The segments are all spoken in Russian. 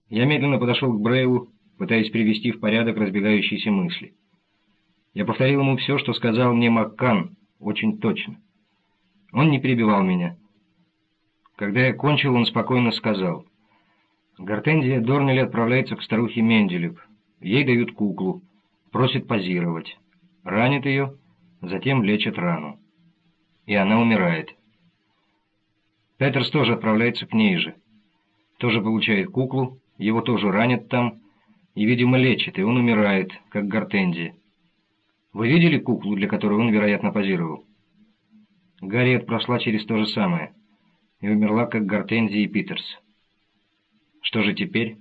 Я медленно подошел к Брейлу, пытаясь привести в порядок разбегающиеся мысли. Я повторил ему все, что сказал мне Маккан, очень точно. Он не перебивал меня. Когда я кончил, он спокойно сказал: «Гортензия Дорнелли отправляется к старухе Менделеб. Ей дают куклу, просит позировать. Ранит ее, затем лечат рану. И она умирает. Петерс тоже отправляется к ней же. Тоже получает куклу, его тоже ранят там, и, видимо, лечит, и он умирает, как Гортензия. Вы видели куклу, для которой он, вероятно, позировал? Гарриет прошла через то же самое и умерла, как Гортензия и Питерс. Что же теперь?»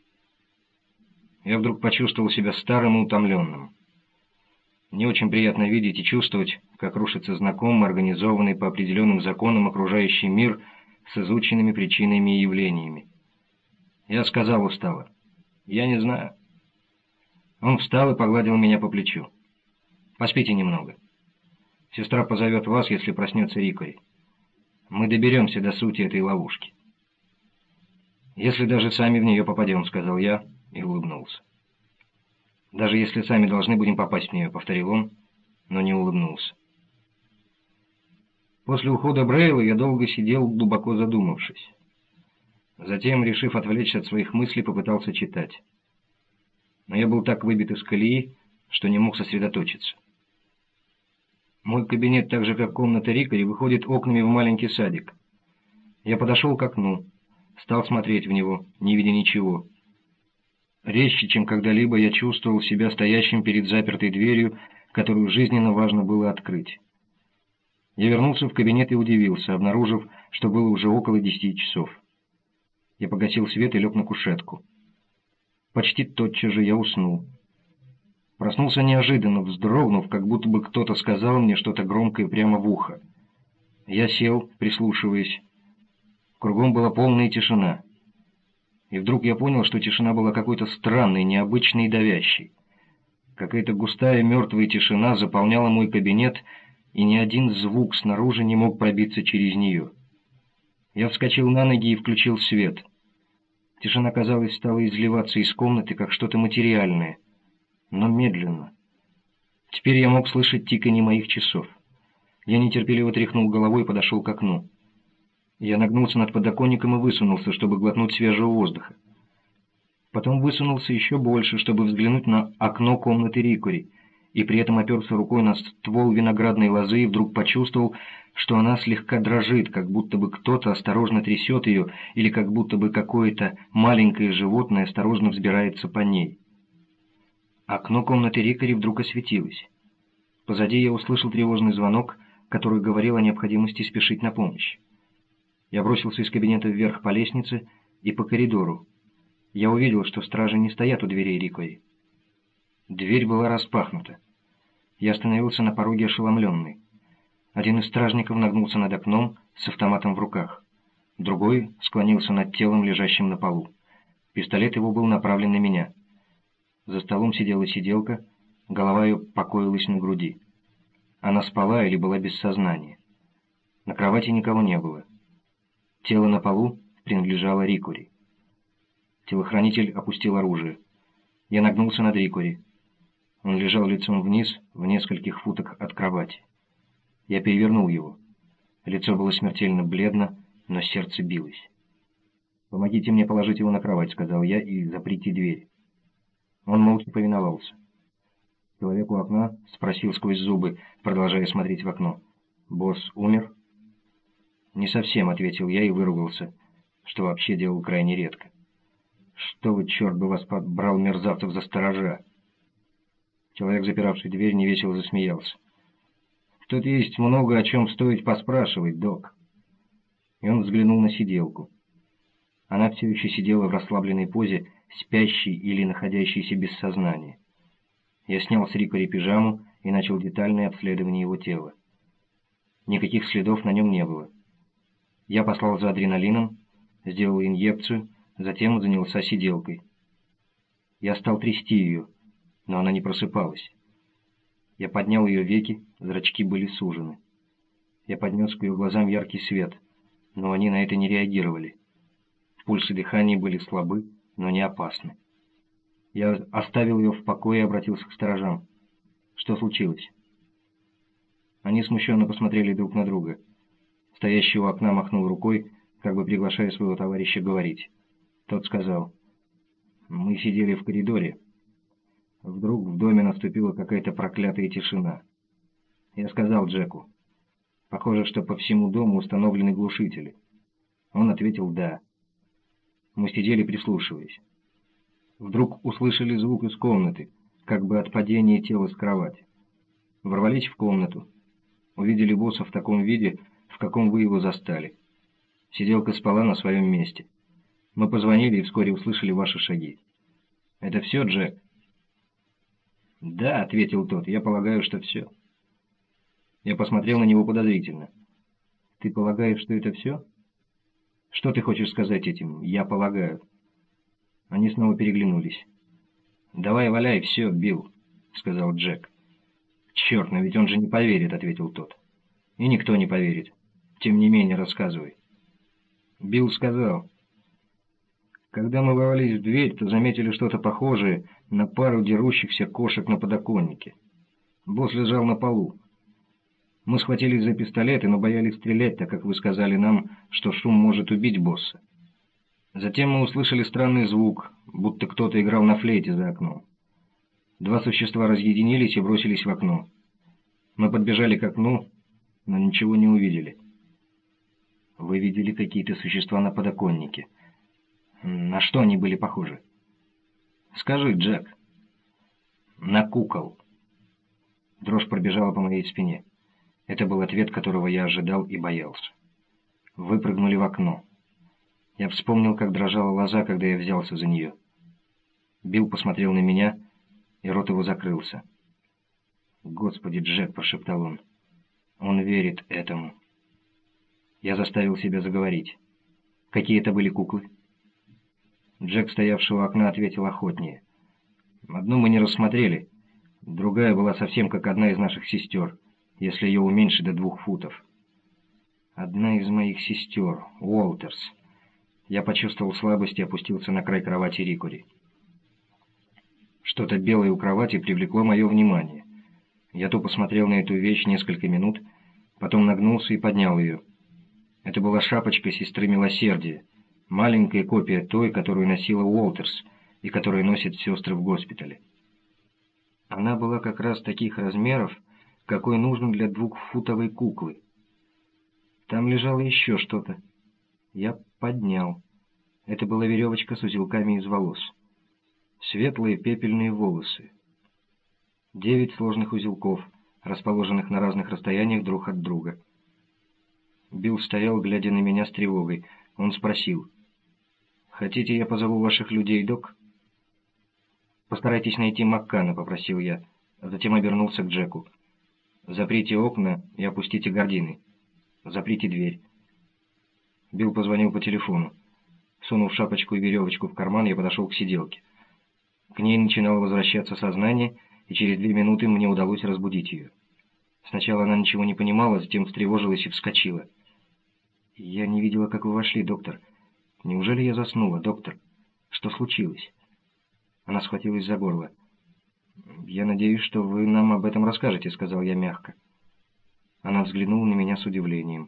Я вдруг почувствовал себя старым и утомленным. Не очень приятно видеть и чувствовать, как рушится знакомый, организованный по определенным законам окружающий мир с изученными причинами и явлениями. Я сказал устало: «Я не знаю». Он встал и погладил меня по плечу. «Поспите немного. Сестра позовет вас, если проснется Рикори. Мы доберемся до сути этой ловушки». «Если даже сами в нее попадем», — сказал я и улыбнулся. «Даже если сами должны будем попасть в нее», — повторил он, но не улыбнулся. После ухода Брейла я долго сидел, глубоко задумавшись. Затем, решив отвлечься от своих мыслей, попытался читать. Но я был так выбит из колеи, что не мог сосредоточиться. Мой кабинет, так же как комната Рикори, выходит окнами в маленький садик. Я подошел к окну, стал смотреть в него, не видя ничего. Резче, чем когда-либо, я чувствовал себя стоящим перед запертой дверью, которую жизненно важно было открыть. Я вернулся в кабинет и удивился, обнаружив, что было уже около 10 часов. Я погасил свет и лег на кушетку. Почти тотчас же я уснул. Проснулся неожиданно, вздрогнув, как будто бы кто-то сказал мне что-то громкое прямо в ухо. Я сел, прислушиваясь. Кругом была полная тишина. И вдруг я понял, что тишина была какой-то странной, необычной и давящей. Какая-то густая мертвая тишина заполняла мой кабинет, и ни один звук снаружи не мог пробиться через нее. Я вскочил на ноги и включил свет. Тишина, казалось, стала изливаться из комнаты, как что-то материальное, но медленно. Теперь я мог слышать тиканье моих часов. Я нетерпеливо тряхнул головой и подошел к окну. Я нагнулся над подоконником и высунулся, чтобы глотнуть свежего воздуха. Потом высунулся еще больше, чтобы взглянуть на окно комнаты Рикори, и при этом оперся рукой на ствол виноградной лозы и вдруг почувствовал, что она слегка дрожит, как будто бы кто-то осторожно трясет ее, или как будто бы какое-то маленькое животное осторожно взбирается по ней. Окно комнаты Рикори вдруг осветилось. Позади я услышал тревожный звонок, который говорил о необходимости спешить на помощь. Я бросился из кабинета вверх по лестнице и по коридору. Я увидел, что стражи не стоят у дверей Рикори. Дверь была распахнута. Я остановился на пороге ошеломленный. Один из стражников нагнулся над окном с автоматом в руках. Другой склонился над телом, лежащим на полу. Пистолет его был направлен на меня. За столом сидела сиделка, голова ее покоилась на груди. Она спала или была без сознания. На кровати никого не было. Тело на полу принадлежало Рикори. Телохранитель опустил оружие. Я нагнулся над Рикори. Он лежал лицом вниз в нескольких футах от кровати. Я перевернул его. Лицо было смертельно бледно, но сердце билось. «Помогите мне положить его на кровать», — сказал я, — «и заприте дверь». Он молча повиновался. Человек у окна спросил сквозь зубы, продолжая смотреть в окно: «Босс умер?» «Не совсем», — ответил я и выругался, что вообще делал крайне редко. «Что вы, черт бы вас подбрал, мерзавцев, за сторожа!» Человек, запиравший дверь, невесело засмеялся. «Тут есть много о чем стоит поспрашивать, док». И он взглянул на сиделку. Она все еще сидела в расслабленной позе, спящей или находящейся без сознания. Я снял с Рикори пижаму и начал детальное обследование его тела. Никаких следов на нем не было. Я послал за адреналином, сделал инъекцию, затем занялся сиделкой. Я стал трясти ее, но она не просыпалась. Я поднял ее веки, зрачки были сужены. Я поднес к ее глазам яркий свет, но они на это не реагировали. Пульс и дыхание были слабы, но не опасны. Я оставил ее в покое и обратился к сторожам. Что случилось? Они смущенно посмотрели друг на друга. Стоящий у окна махнул рукой, как бы приглашая своего товарища говорить. Тот сказал: «Мы сидели в коридоре. Вдруг в доме наступила какая-то проклятая тишина. Я сказал Джеку: похоже, что по всему дому установлены глушители. Он ответил «да». Мы сидели, прислушиваясь. Вдруг услышали звук из комнаты, как бы от падения тела с кровати. Ворвались в комнату. Увидели босса в таком виде, в каком вы его застали. Сиделка спала на своем месте. Мы позвонили и вскоре услышали ваши шаги. Это все, Джек?» «Да», — ответил тот, — «я полагаю, что все». Я посмотрел на него подозрительно. «Ты полагаешь, что это все?» «Что ты хочешь сказать этим? Я полагаю». Они снова переглянулись. «Давай валяй, все, Билл», — сказал Джек. «Черт, но ведь он же не поверит», — ответил тот. «И никто не поверит. Тем не менее, рассказывай». Билл сказал: «Когда мы ворвались в дверь, то заметили что-то похожее на пару дерущихся кошек на подоконнике. Босс лежал на полу. Мы схватились за пистолеты, но боялись стрелять, так как вы сказали нам, что шум может убить босса. Затем мы услышали странный звук, будто кто-то играл на флейте за окном. Два существа разъединились и бросились в окно. Мы подбежали к окну, но ничего не увидели». «Вы видели какие-то существа на подоконнике? На что они были похожи?» «Скажи, Джек». «На кукол». Дрожь пробежала по моей спине. Это был ответ, которого я ожидал и боялся. Выпрыгнули в окно. Я вспомнил, как дрожала лоза, когда я взялся за нее. Билл посмотрел на меня, и рот его закрылся. «Господи, Джек», — прошептал он, — «он верит этому». Я заставил себя заговорить. «Какие это были куклы?» Джек, стоявший у окна, ответил охотнее. «Одну мы не рассмотрели, другая была совсем как одна из наших сестер, если ее уменьшить до 2 футов». «Одна из моих сестер, Уолтерс». Я почувствовал слабость и опустился на край кровати Рикори. Что-то белое у кровати привлекло мое внимание. Я то посмотрел на эту вещь несколько минут, потом нагнулся и поднял ее. Это была шапочка сестры Милосердия, маленькая копия той, которую носила Уолтерс и которую носят сестры в госпитале. Она была как раз таких размеров, какой нужен для 2-футовой куклы. Там лежало еще что-то. Я поднял. Это была веревочка с узелками из волос. Светлые пепельные волосы. 9 сложных узелков, расположенных на разных расстояниях друг от друга. Билл стоял, глядя на меня с тревогой. Он спросил: «Хотите, я позову ваших людей, док?» «Постарайтесь найти Маккана», — попросил я, а затем обернулся к Джеку. «Заприте окна и опустите гардины. Заприте дверь». Билл позвонил по телефону. Сунув шапочку и веревочку в карман, я подошел к сиделке. К ней начинало возвращаться сознание, и через 2 минуты мне удалось разбудить ее. Сначала она ничего не понимала, затем встревожилась и вскочила. «Я не видела, как вы вошли, доктор. Неужели я заснула, доктор? Что случилось?» Она схватилась за горло. «Я надеюсь, что вы нам об этом расскажете», — сказал я мягко. Она взглянула на меня с удивлением.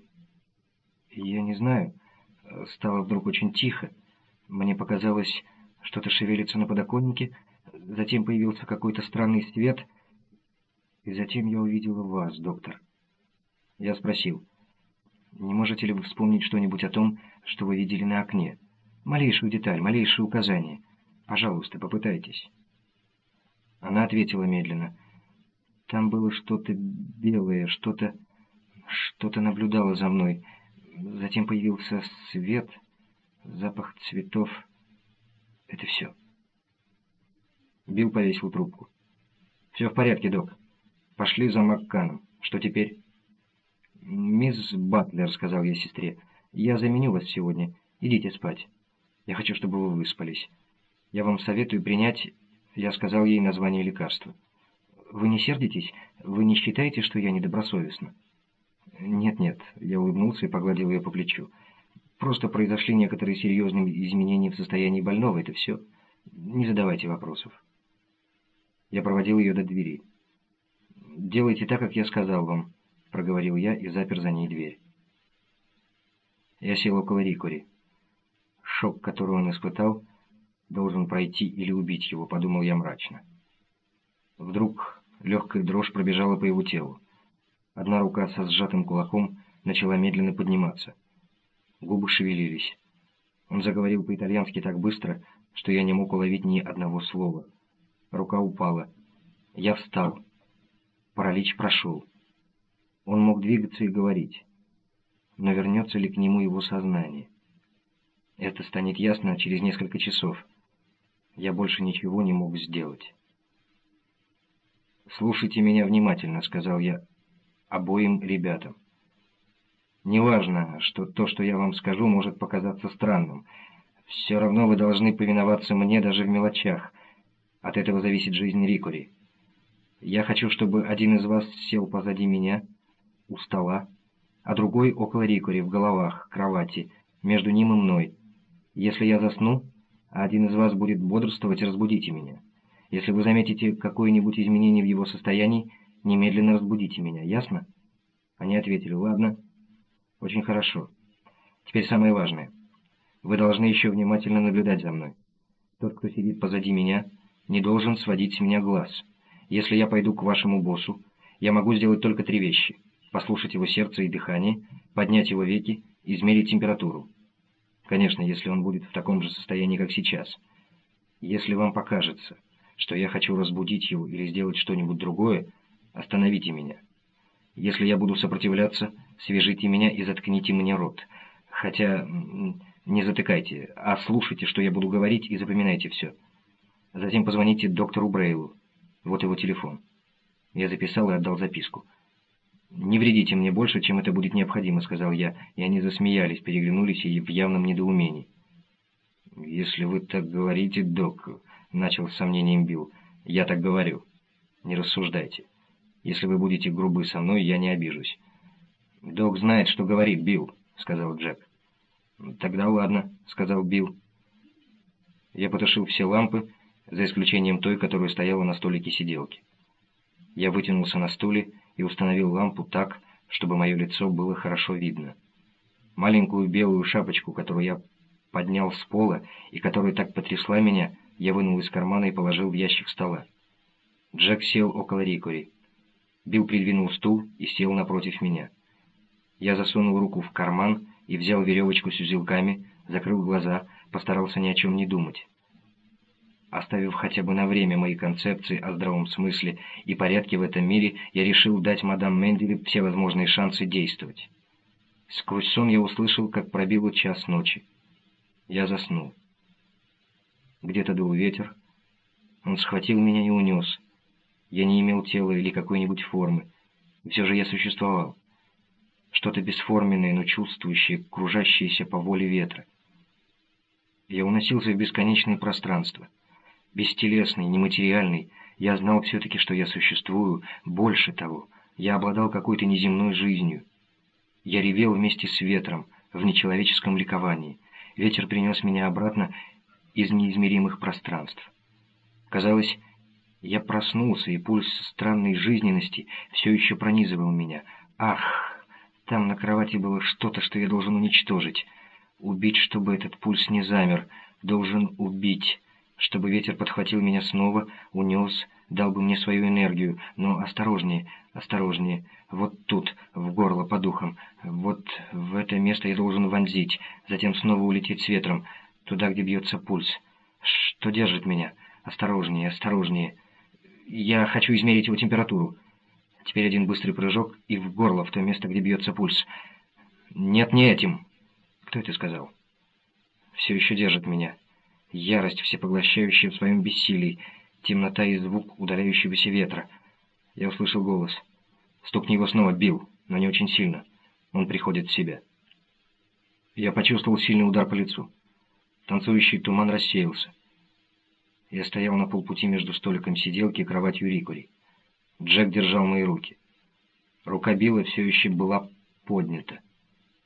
«Я не знаю. Стало вдруг очень тихо. Мне показалось, что-то шевелится на подоконнике. Затем появился какой-то странный свет. И затем я увидела вас, доктор». Я спросил: «Не можете ли вы вспомнить что-нибудь о том, что вы видели на окне? Малейшую деталь, малейшее указание. Пожалуйста, попытайтесь». Она ответила медленно: «Там было что-то белое, что-то наблюдало за мной. Затем появился свет, запах цветов. Это все». Билл повесил трубку. «Все в порядке, док. Пошли за Макканом. Что теперь?» «Мисс Батлер», — сказал я сестре, — «я заменю вас сегодня. Идите спать. Я хочу, чтобы вы выспались. Я вам советую принять...» Я сказал ей название лекарства. «Вы не сердитесь? Вы не считаете, что я недобросовестна?» «Нет-нет», — я улыбнулся и погладил ее по плечу. Просто произошли некоторые серьезные изменения в состоянии больного, это все. Не задавайте вопросов». Я проводил ее до двери. «Делайте так, как я сказал вам», — проговорил я и запер за ней дверь. Я сел около Рикори. Шок, который он испытал, должен пройти или убить его, подумал я мрачно. Вдруг легкая дрожь пробежала по его телу. Одна рука со сжатым кулаком начала медленно подниматься. Губы шевелились. Он заговорил по-итальянски так быстро, что я не мог уловить ни одного слова. Рука упала. Я встал. Паралич прошел. Он мог двигаться и говорить. Но вернется ли к нему его сознание? Это станет ясно через несколько часов. Я больше ничего не мог сделать. «Слушайте меня внимательно», — сказал я обоим ребятам. «Неважно, что то, что я вам скажу, может показаться странным. Все равно вы должны повиноваться мне даже в мелочах. От этого зависит жизнь Рикори. Я хочу, чтобы один из вас сел позади меня, у стола, а другой около Рикори, в головах, кровати, между ним и мной. Если я засну, а один из вас будет бодрствовать, разбудите меня. Если вы заметите какое-нибудь изменение в его состоянии, немедленно разбудите меня, ясно?» Они ответили: «Ладно». «Очень хорошо. Теперь самое важное. Вы должны еще внимательно наблюдать за мной. Тот, кто сидит позади меня, не должен сводить с меня глаз. Если я пойду к вашему боссу, я могу сделать только 3 вещи: послушать его сердце и дыхание, поднять его веки, измерить температуру. Конечно, если он будет в таком же состоянии, как сейчас. Если вам покажется, что я хочу разбудить его или сделать что-нибудь другое, остановите меня. Если я буду сопротивляться, свяжите меня и заткните мне рот. Хотя не затыкайте, а слушайте, что я буду говорить, и запоминайте все. Затем позвоните доктору Брейлу. Вот его телефон». Я записал и отдал записку. «Не вредите мне больше, чем это будет необходимо», — сказал я, и они засмеялись, переглянулись и в явном недоумении. «Если вы так говорите, док», — начал с сомнением Билл, — «я так говорю. Не рассуждайте. Если вы будете грубы со мной, я не обижусь». «Док знает, что говорит, Билл», — сказал Джек. «Тогда ладно», — сказал Билл. Я потушил все лампы, за исключением той, которая стояла на столике сиделки. Я вытянулся на стуле и установил лампу так, чтобы мое лицо было хорошо видно. Маленькую белую шапочку, которую я поднял с пола и которая так потрясла меня, я вынул из кармана и положил в ящик стола. Джек сел около Рикори. Билл придвинул стул и сел напротив меня. Я засунул руку в карман и взял веревочку с узелками, закрыл глаза, постарался ни о чем не думать. Оставив хотя бы на время мои концепции о здравом смысле и порядке в этом мире, я решил дать мадам Менделе все возможные шансы действовать. Сквозь сон я услышал, как пробило 1:00 ночи. Я заснул. Где-то дул ветер. Он схватил меня и унес. Я не имел тела или какой-нибудь формы. И все же я существовал. Что-то бесформенное, но чувствующее, кружащееся по воле ветра. Я уносился в бесконечное пространство. Бестелесный, нематериальный, я знал все-таки, что я существую. Больше того, я обладал какой-то неземной жизнью. Я ревел вместе с ветром, в нечеловеческом ликовании. Ветер принес меня обратно из неизмеримых пространств. Казалось, я проснулся, и пульс странной жизненности все еще пронизывал меня. Ах, там на кровати было что-то, что я должен уничтожить. Убить, чтобы этот пульс не замер. Должен убить, чтобы ветер подхватил меня снова, унес, дал бы мне свою энергию. Но осторожнее, осторожнее. Вот тут, в горло по духам. Вот в это место я должен вонзить. Затем снова улететь с ветром, туда, где бьется пульс. Что держит меня? Осторожнее, осторожнее. Я хочу измерить его температуру. Теперь один быстрый прыжок и в горло, в то место, где бьется пульс. Нет, не этим. Кто это сказал? Все еще держит меня. Ярость, всепоглощающая в своем бессилии, темнота и звук удаляющегося ветра. Я услышал голос. Стукни его снова, Билл, но не очень сильно. Он приходит в себя. Я почувствовал сильный удар по лицу. Танцующий туман рассеялся. Я стоял на полпути между столиком сиделки и кроватью Рикори. Джек держал мои руки. Рука Билла все еще была поднята.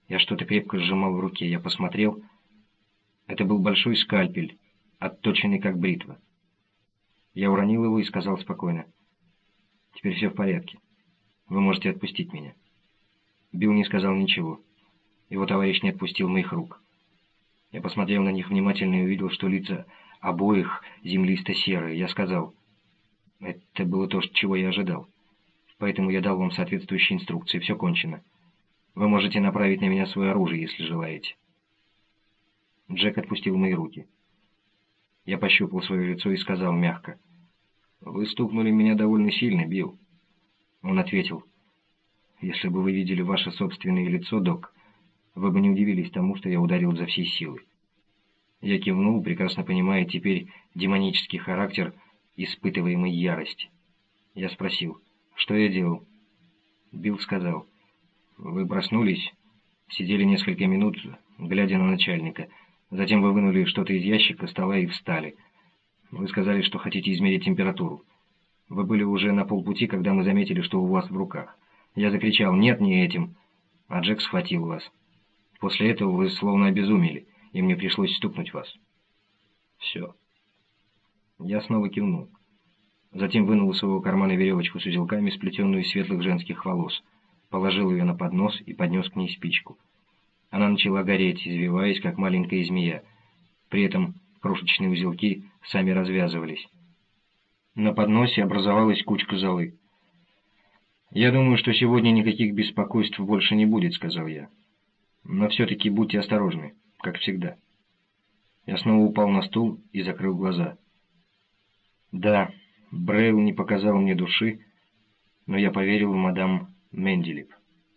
Я что-то крепко сжимал в руке. Я посмотрел. Это был большой скальпель, отточенный как бритва. Я уронил его и сказал спокойно: «Теперь все в порядке. Вы можете отпустить меня». Билл не сказал ничего. Его товарищ не отпустил моих рук. Я посмотрел на них внимательно и увидел, что лица обоих землисто-серые. Я сказал: «Это было то, чего я ожидал. Поэтому я дал вам соответствующие инструкции. Все кончено. Вы можете направить на меня свое оружие, если желаете». Джек отпустил мои руки. Я пощупал свое лицо и сказал мягко: «Вы стукнули меня довольно сильно, Билл». Он ответил: «Если бы вы видели ваше собственное лицо, док, вы бы не удивились тому, что я ударил изо всей силы». Я кивнул, прекрасно понимая теперь демонический характер испытываемой ярости. Я спросил: «Что я делал?» Билл сказал: «Вы проснулись, сидели несколько минут, глядя на начальника. Затем вы вынули что-то из ящика стола и встали. Вы сказали, что хотите измерить температуру. Вы были уже на полпути, когда мы заметили, что у вас в руках. Я закричал: «Нет, не этим!» А Джек схватил вас. После этого вы словно обезумели, и мне пришлось стукнуть вас». «Все». Я снова кивнул. Затем вынул из своего кармана веревочку с узелками, сплетенную из светлых женских волос, положил ее на поднос и поднес к ней спичку. Она начала гореть, извиваясь, как маленькая змея. При этом крошечные узелки сами развязывались. На подносе образовалась кучка золы. «Я думаю, что сегодня никаких беспокойств больше не будет», — сказал я. «Но все-таки будьте осторожны, как всегда». Я снова упал на стул и закрыл глаза. Да, Брейл не показал мне души, но я поверил в мадам Менделип.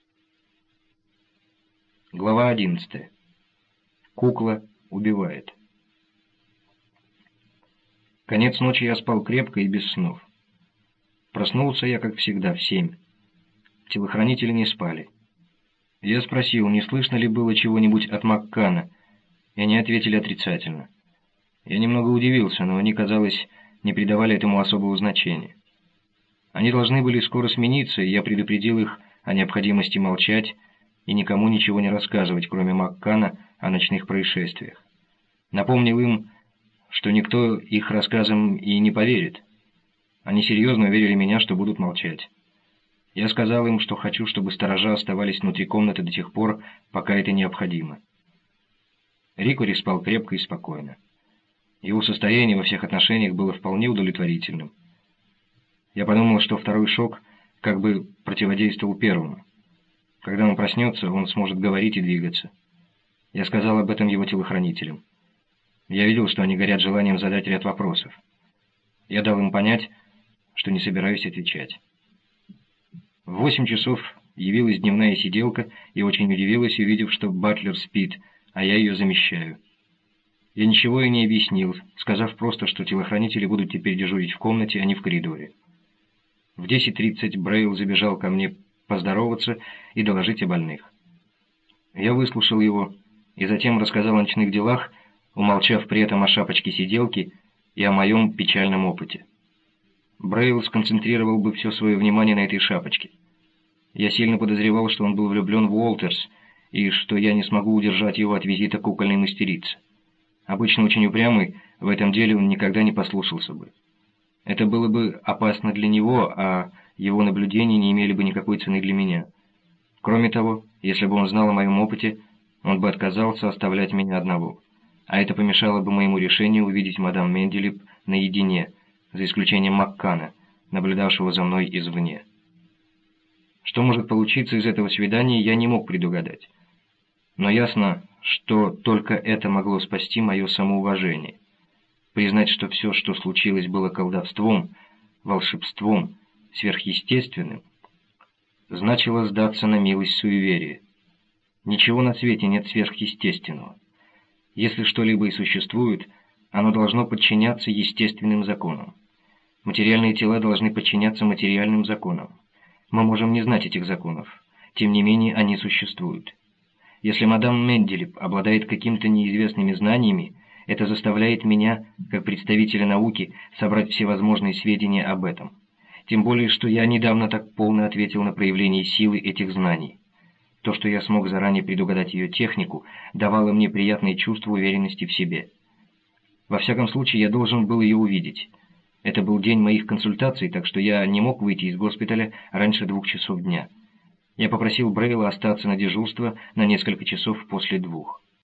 Глава 11. Кукла убивает. Конец ночи я спал крепко и без снов. Проснулся я, как всегда, в 7. Телохранители не спали. Я спросил, не слышно ли было чего-нибудь от Маккана, и они ответили отрицательно. Я немного удивился, но они, казалось, не придавали этому особого значения. Они должны были скоро смениться, и я предупредил их о необходимости молчать и никому ничего не рассказывать, кроме Маккана, о ночных происшествиях. Напомнил им, что никто их рассказам и не поверит. Они серьезно уверили меня, что будут молчать. Я сказал им, что хочу, чтобы сторожа оставались внутри комнаты до тех пор, пока это необходимо. Рикори спал крепко и спокойно. Его состояние во всех отношениях было вполне удовлетворительным. Я подумал, что второй шок как бы противодействовал первому. Когда он проснется, он сможет говорить и двигаться. Я сказал об этом его телохранителям. Я видел, что они горят желанием задать ряд вопросов. Я дал им понять, что не собираюсь отвечать. В 8 часов явилась дневная сиделка и очень удивилась, увидев, что Батлер спит, а я ее замещаю. Я ничего ей не объяснил, сказав просто, что телохранители будут теперь дежурить в комнате, а не в коридоре. В 10:30 Брейл забежал ко мне поздороваться и доложить о больных. Я выслушал его и затем рассказал о ночных делах, умолчав при этом о шапочке сиделки и о моем печальном опыте. Брейл сконцентрировал бы все свое внимание на этой шапочке. Я сильно подозревал, что он был влюблен в Уолтерс, и что я не смогу удержать его от визита к кукольной мастерице. Обычно очень упрямый, в этом деле он никогда не послушался бы. Это было бы опасно для него, а его наблюдения не имели бы никакой цены для меня. Кроме того, если бы он знал о моем опыте, он бы отказался оставлять меня одного, а это помешало бы моему решению увидеть мадам Менделип наедине, за исключением Маккана, наблюдавшего за мной извне. Что может получиться из этого свидания, я не мог предугадать. Но ясно, что только это могло спасти мое самоуважение. Признать, что все, что случилось, было колдовством, волшебством, сверхъестественным, значило сдаться на милость суеверия. Ничего на свете нет сверхъестественного. Если что-либо и существует, оно должно подчиняться естественным законам. Материальные тела должны подчиняться материальным законам. Мы можем не знать этих законов, тем не менее они существуют. Если мадам Менделип обладает какими-то неизвестными знаниями, это заставляет меня, как представителя науки, собрать всевозможные сведения об этом. Тем более, что я недавно так полно ответил на проявление силы этих знаний. То, что я смог заранее предугадать ее технику, давало мне приятное чувство уверенности в себе. Во всяком случае, я должен был ее увидеть. Это был день моих консультаций, так что я не мог выйти из госпиталя раньше 2 часов дня. Я попросил Брейла остаться на дежурство на несколько часов после 2.